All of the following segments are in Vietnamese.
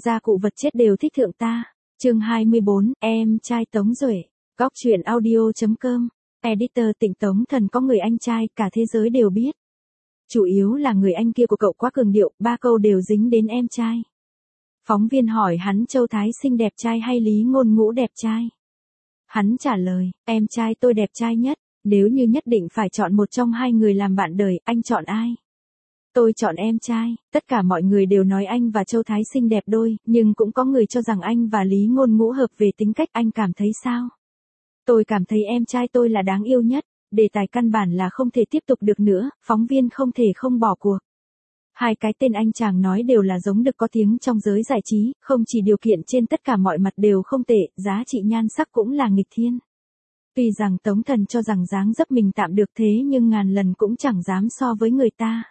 gia cụ vật chết đều thích thượng ta. Chương 24, em trai Tống Duệ. Góc truyện audio.com. Editor Tịnh Tống Thần có người anh trai, cả thế giới đều biết. Chủ yếu là người anh kia của cậu quá cường điệu, 3 câu đều dính đến em trai. Phóng viên hỏi hắn Châu Thái Sinh đẹp trai hay Lý Ngôn Ngũ đẹp trai. Hắn trả lời, em trai tôi đẹp trai nhất, nếu như nhất định phải chọn một trong hai người làm bạn đời, anh chọn ai? Tôi chọn em trai. Tất cả mọi người đều nói anh và Châu Thái Sinh đẹp đôi, nhưng cũng có người cho rằng anh và Lý Ngôn Ngũ hợp về tính cách, anh cảm thấy sao? Tôi cảm thấy em trai tôi là đáng yêu nhất, đề tài căn bản là không thể tiếp tục được nữa, phóng viên không thể không bỏ cuộc. Hai cái tên anh chàng nói đều là giống được có tiếng trong giới giải trí, không chỉ điều kiện trên tất cả mọi mặt đều không tệ, giá trị nhan sắc cũng là nghịch thiên. Tuy rằng Tống Thần cho rằng dáng dấp mình tạm được thế nhưng ngàn lần cũng chẳng dám so với người ta.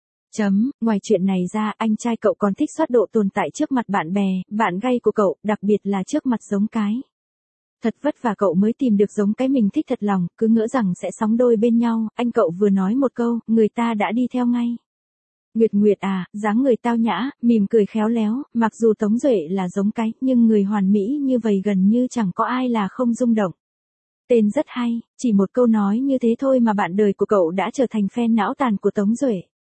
Ngoài chuyện này ra, anh trai cậu còn thích xoát độ tồn tại trước mặt bạn bè, bạn gay của cậu, đặc biệt là trước mặt giống cái. Thật vất vả cậu mới tìm được giống cái mình thích thật lòng, cứ ngỡ rằng sẽ sóng đôi bên nhau, anh cậu vừa nói một câu, người ta đã đi theo ngay. Nguyệt Nguyệt à, dáng người tao nhã, mỉm cười khéo léo, mặc dù Tống Duệ là giống cái, nhưng người hoàn mỹ như vậy gần như chẳng có ai là không rung động. Tên rất hay, chỉ một câu nói như thế thôi mà bạn đời của cậu đã trở thành fan não tàn của Tống Duệ.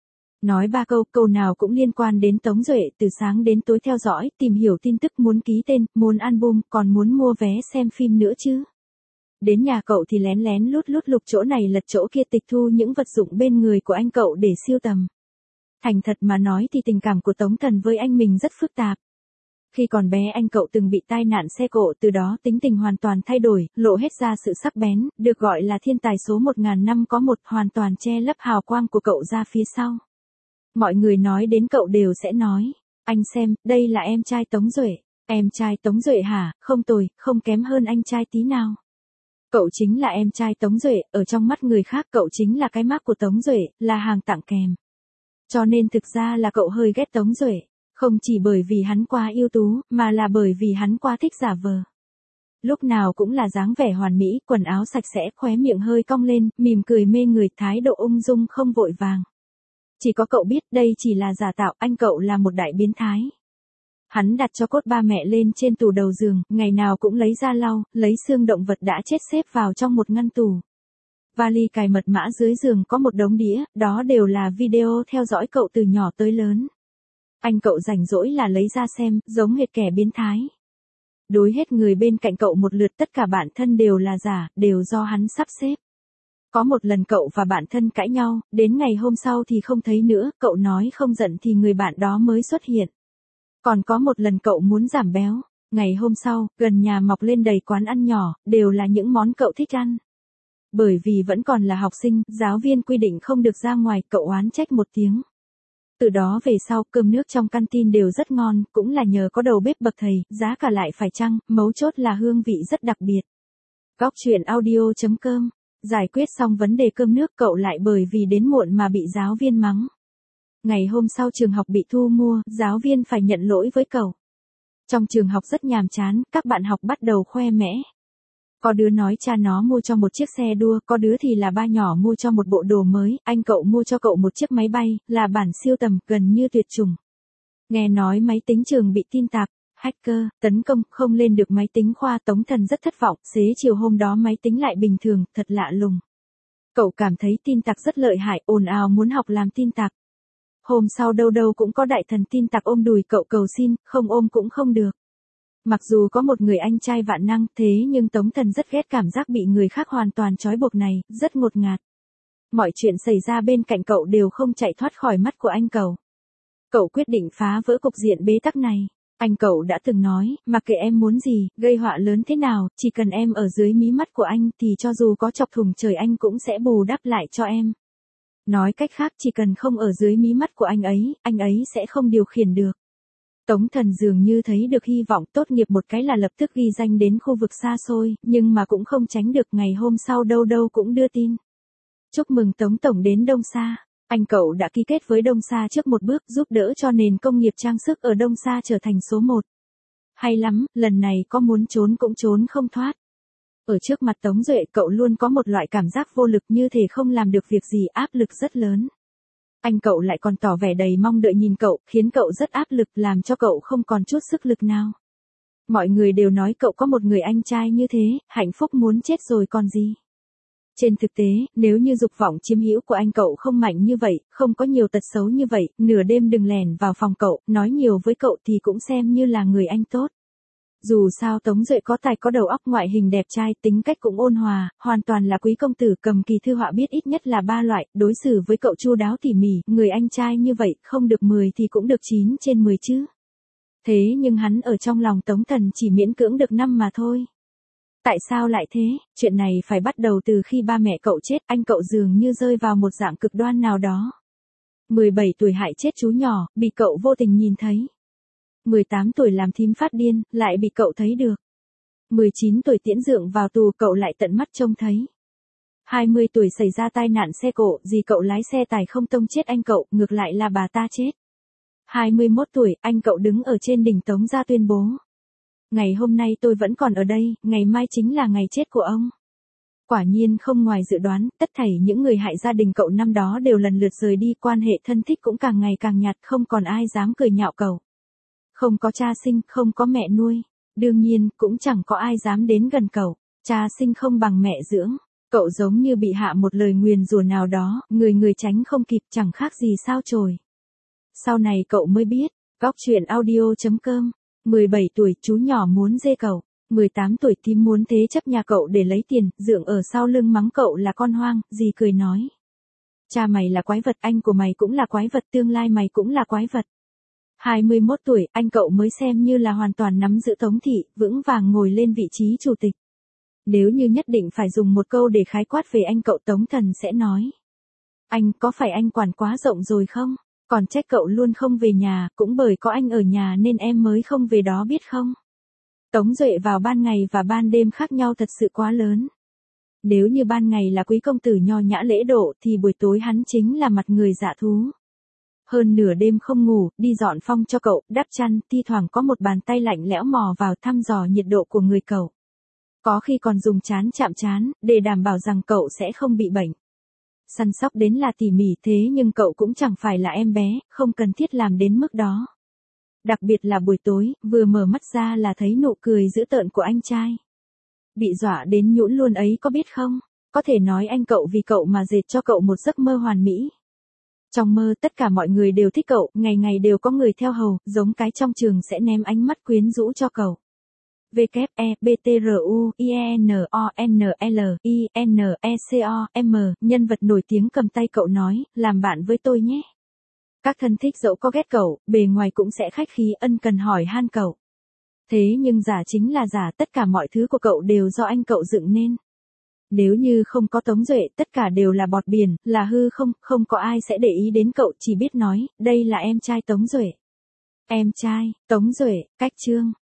Nói 3 câu, câu nào cũng liên quan đến Tống Duệ, từ sáng đến tối theo dõi, tìm hiểu tin tức, muốn ký tên, muốn album, còn muốn mua vé xem phim nữa chứ. Đến nhà cậu thì lén lén lút lục chỗ này lật chỗ kia, tịch thu những vật dụng bên người của anh cậu để siêu tầm. Thành thật mà nói thì tình cảm của Tống Thần với anh mình rất phức tạp. Khi còn bé anh cậu từng bị tai nạn xe cộ, từ đó tính tình hoàn toàn thay đổi, lộ hết ra sự sắc bén, được gọi là thiên tài số 1000 năm có một, hoàn toàn che lấp hào quang của cậu ra phía sau. Mọi người nói đến cậu đều sẽ nói, anh xem, đây là em trai Tống Duệ. Em trai Tống Duệ hả? Không tồi, không kém hơn anh trai tí nào. Cậu chính là em trai Tống Duệ, ở trong mắt người khác cậu chính là cái mác của Tống Duệ, là hàng tặng kèm. Cho nên thực ra là cậu hơi ghét Tống Duệ, không chỉ bởi vì hắn quá ưu tú, mà là bởi vì hắn quá thích giả vờ. Lúc nào cũng là dáng vẻ hoàn mỹ, quần áo sạch sẽ, khóe miệng hơi cong lên, mỉm cười mê người, thái độ ung dung không vội vàng. Chỉ có cậu biết đây chỉ là giả tạo, anh cậu là một đại biến thái. Hắn đặt cho cốt ba mẹ lên trên tủ đầu giường, ngày nào cũng lấy ra lau, lấy xương động vật đã chết xếp vào trong một ngăn tủ. Vali cài mật mã dưới giường có một đống đĩa, đó đều là video theo dõi cậu từ nhỏ tới lớn. Anh cậu rảnh rỗi là lấy ra xem, giống hệt kẻ biến thái. Đối hết người bên cạnh cậu một lượt, tất cả bạn thân đều là giả, đều do hắn sắp xếp. Có một lần cậu và bạn thân cãi nhau, đến ngày hôm sau thì không thấy nữa, cậu nói không giận thì người bạn đó mới xuất hiện. Còn có một lần cậu muốn giảm béo, ngày hôm sau, gần nhà mọc lên đầy quán ăn nhỏ, đều là những món cậu thích ăn. Bởi vì vẫn còn là học sinh, giáo viên quy định không được ra ngoài, cậu oán trách một tiếng. Từ đó về sau, cơm nước trong canteen đều rất ngon, cũng là nhờ có đầu bếp bậc thầy, giá cả lại phải chăng, mấu chốt là hương vị rất đặc biệt. Góc truyện audio.com. Giải quyết xong vấn đề cơm nước, cậu lại bởi vì đến muộn mà bị giáo viên mắng. Ngày hôm sau trường học bị thu mua, giáo viên phải nhận lỗi với cậu. Trong trường học rất nhàm chán, các bạn học bắt đầu khoe mẽ. Có đứa nói cha nó mua cho một chiếc xe đua, có đứa thì là ba nhỏ mua cho một bộ đồ mới, anh cậu mua cho cậu một chiếc máy bay, là bản siêu tầm, gần như tuyệt chủng. Nghe nói máy tính trường bị tin tặc, hacker, tấn công, không lên được máy tính khoa, Tống Thần rất thất vọng, xế chiều hôm đó máy tính lại bình thường, thật lạ lùng. Cậu cảm thấy tin tặc rất lợi hại, ồn ào muốn học làm tin tặc. Hôm sau đâu đâu cũng có đại thần tin tặc ôm đùi cậu cầu xin, không ôm cũng không được. Mặc dù có một người anh trai vạn năng, thế nhưng Tống Thần rất ghét cảm giác bị người khác hoàn toàn trói buộc này, rất ngột ngạt. Mọi chuyện xảy ra bên cạnh cậu đều không chạy thoát khỏi mắt của anh cậu. Cậu quyết định phá vỡ cục diện bế tắc này. Anh cậu đã từng nói, mặc kệ em muốn gì, gây họa lớn thế nào, chỉ cần em ở dưới mí mắt của anh thì cho dù có chọc thủng trời anh cũng sẽ bù đắp lại cho em. Nói cách khác, chỉ cần không ở dưới mí mắt của anh ấy sẽ không điều khiển được. Tống Thần dường như thấy được hy vọng, tốt nghiệp một cái là lập tức ghi danh đến khu vực xa xôi, nhưng mà cũng không tránh được, ngày hôm sau đâu đâu cũng đưa tin. Chúc mừng Tống Tổng đến Đông Sa. Anh cậu đã ký kết với Đông Sa trước một bước, giúp đỡ cho nền công nghiệp trang sức ở Đông Sa trở thành số 1. Hay lắm, lần này có muốn trốn cũng trốn không thoát. Ở trước mặt Tống Duệ, cậu luôn có một loại cảm giác vô lực, như thể không làm được việc gì, áp lực rất lớn. Anh cậu lại còn tỏ vẻ đầy mong đợi nhìn cậu, khiến cậu rất áp lực, làm cho cậu không còn chút sức lực nào. Mọi người đều nói cậu có một người anh trai như thế, hạnh phúc muốn chết rồi còn gì. Trên thực tế, nếu như dục vọng chiếm hữu của anh cậu không mạnh như vậy, không có nhiều tật xấu như vậy, nửa đêm đừng lèn vào phòng cậu, nói nhiều với cậu thì cũng xem như là người anh tốt. Dù sao Tống Duệ có tài có đầu óc, ngoại hình đẹp trai, tính cách cũng ôn hòa, hoàn toàn là quý công tử. Cầm kỳ thư họa biết ít nhất là 3 loại, đối xử với cậu chu đáo tỉ mỉ, người anh trai như vậy, không được 10 thì cũng được 9 trên 10 chứ. Thế nhưng hắn ở trong lòng Tống Thần chỉ miễn cưỡng được 5 mà thôi. Tại sao lại thế? Chuyện này phải bắt đầu từ khi ba mẹ cậu chết, anh cậu dường như rơi vào một dạng cực đoan nào đó. 17 tuổi hại chết chú nhỏ, bị cậu vô tình nhìn thấy. 18 tuổi làm thím phát điên, lại bị cậu thấy được. 19 tuổi tiễn dượng vào tù, cậu lại tận mắt trông thấy. 20 tuổi xảy ra tai nạn xe cộ, dì cậu lái xe tải không tông chết anh cậu, ngược lại là bà ta chết. 21 tuổi, anh cậu đứng ở trên đỉnh Tống ra tuyên bố. Ngày hôm nay tôi vẫn còn ở đây, ngày mai chính là ngày chết của ông. Quả nhiên không ngoài dự đoán, tất thảy những người hại gia đình cậu năm đó đều lần lượt rời đi, quan hệ thân thích cũng càng ngày càng nhạt, không còn ai dám cười nhạo cậu. Không có cha sinh, không có mẹ nuôi. Đương nhiên, cũng chẳng có ai dám đến gần cậu. Cha sinh không bằng mẹ dưỡng. Cậu giống như bị hạ một lời nguyền rủa nào đó, người người tránh không kịp, chẳng khác gì sao chổi. Sau này cậu mới biết, góc chuyện audio.com. 17 tuổi, chú nhỏ muốn dê cậu. 18 tuổi, thím muốn thế chấp nhà cậu để lấy tiền, dượng ở sau lưng mắng cậu là con hoang, dì cười nói. Cha mày là quái vật, anh của mày cũng là quái vật, tương lai mày cũng là quái vật. 21 tuổi, anh cậu mới xem như là hoàn toàn nắm giữ Tống thị, vững vàng ngồi lên vị trí chủ tịch. Nếu như nhất định phải dùng một câu để khái quát về anh cậu, Tống Thần sẽ nói. Anh, có phải anh quản quá rộng rồi không? Còn trách cậu luôn không về nhà, cũng bởi có anh ở nhà nên em mới không về đó biết không? Tống Duệ vào ban ngày và ban đêm khác nhau thật sự quá lớn. Nếu như ban ngày là quý công tử nho nhã lễ độ thì buổi tối hắn chính là mặt người dạ thú. Hơn nửa đêm không ngủ, đi dọn phong cho cậu, đắp chăn, thi thoảng có một bàn tay lạnh lẽo mò vào thăm dò nhiệt độ của người cậu. Có khi còn dùng trán chạm trán, để đảm bảo rằng cậu sẽ không bị bệnh. Săn sóc đến là tỉ mỉ, thế nhưng cậu cũng chẳng phải là em bé, không cần thiết làm đến mức đó. Đặc biệt là buổi tối, vừa mở mắt ra là thấy nụ cười dữ tợn của anh trai. Bị dọa đến nhũn luôn ấy có biết không? Có thể nói anh cậu vì cậu mà dệt cho cậu một giấc mơ hoàn mỹ. Trong mơ tất cả mọi người đều thích cậu, ngày ngày đều có người theo hầu, giống cái trong trường sẽ ném ánh mắt quyến rũ cho cậu. WEBTRUINONLINECOM, nhân vật nổi tiếng cầm tay cậu nói, làm bạn với tôi nhé. Các thân thích dẫu có ghét cậu, bề ngoài cũng sẽ khách khí ân cần hỏi han cậu. Thế nhưng giả chính là giả, tất cả mọi thứ của cậu đều do anh cậu dựng nên. Nếu như không có Tống Duệ, tất cả đều là bọt biển, là hư không, không có ai sẽ để ý đến cậu, chỉ biết nói, đây là em trai Tống Duệ. Em trai, Tống Duệ, cách chương.